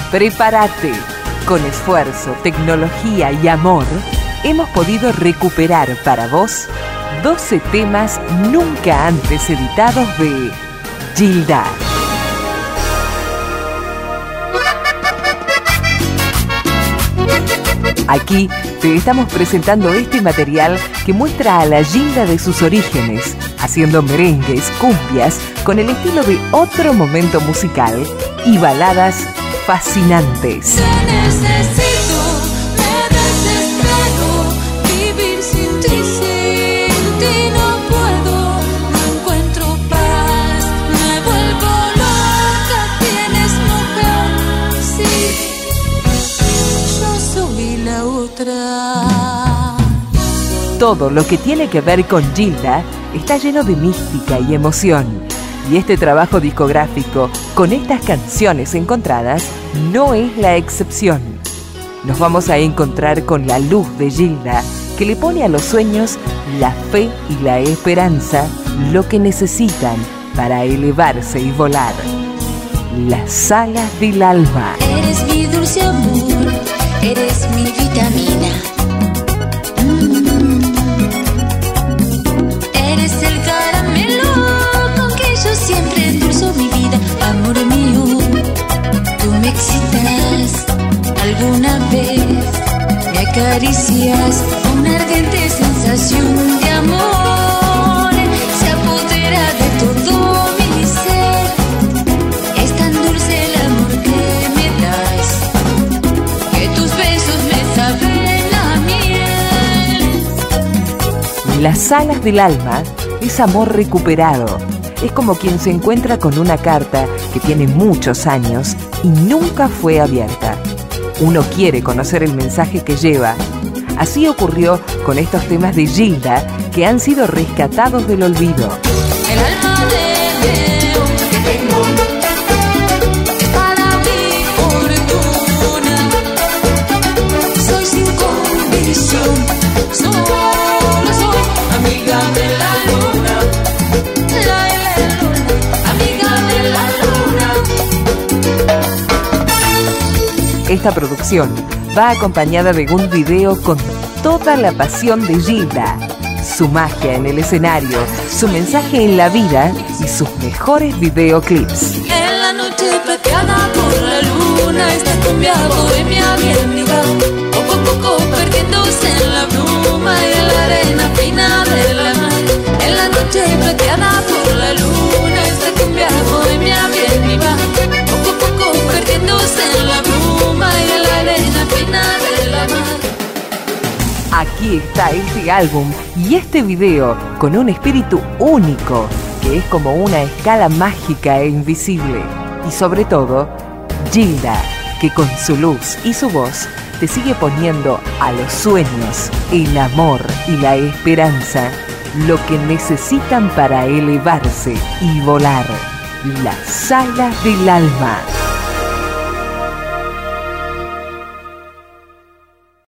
Prepárate. Con esfuerzo, tecnología y amor, hemos podido recuperar para vos 12 temas nunca antes editados de Gilda. Aquí te estamos presentando este material que muestra a la Gilda de sus orígenes, haciendo merengues, cumbias, con el estilo de otro momento musical y baladas fascinantes. Te necesito, me desespero, vivir sin ti no puedo, no encuentro paz, me vuelvo loca, tienes mujer, sí, yo soy la otra. Todo lo que tiene que ver con Gilda está lleno de mística y emoción. Y este trabajo discográfico, con estas canciones encontradas, no es la excepción. Nos vamos a encontrar con la luz de Gilda, que le pone a los sueños la fe y la esperanza, lo que necesitan para elevarse y volar. Las alas del alma. Eres mi dulce amor, eres mi vitamina. Eres el caramelo con que yo siempre endulzo mi vida. Amor mío, tú me excitas. Alguna vez me acaricias, una ardiente sensación de amor se apodera de todo mi ser. Es tan dulce el amor que me das, que tus besos me saben a miel. Las alas del alma es amor recuperado. Es como quien se encuentra con una carta que tiene muchos años y nunca fue abierta. Uno quiere conocer el mensaje que lleva. Así ocurrió con estos temas de Gilda que han sido rescatados del olvido. El alma de Leo que tengo es para mi fortuna. Soy sin condición, solo soy amiga de la luna. La luna, amiga de la luna. Esta producción va acompañada de un video con toda la pasión de Gilda, su magia en el escenario, su mensaje en la vida y sus mejores videoclips. En la noche plateada por la luna, esta cumbia bohemia bien viva, poco a poco perdiéndose en la bruma y en la arena fina de la mar. En la noche plateada por la luna, esta cumbia bohemia bien viva, poco a poco perdiéndose en la bruma y en la arena fina de la mar. Aquí está este álbum y este video con un espíritu único, que es como una escala mágica e invisible. Y sobre todo, Gilda, que con su luz y su voz te sigue poniendo a los sueños, el amor y la esperanza lo que necesitan para elevarse y volar. Las alas del alma.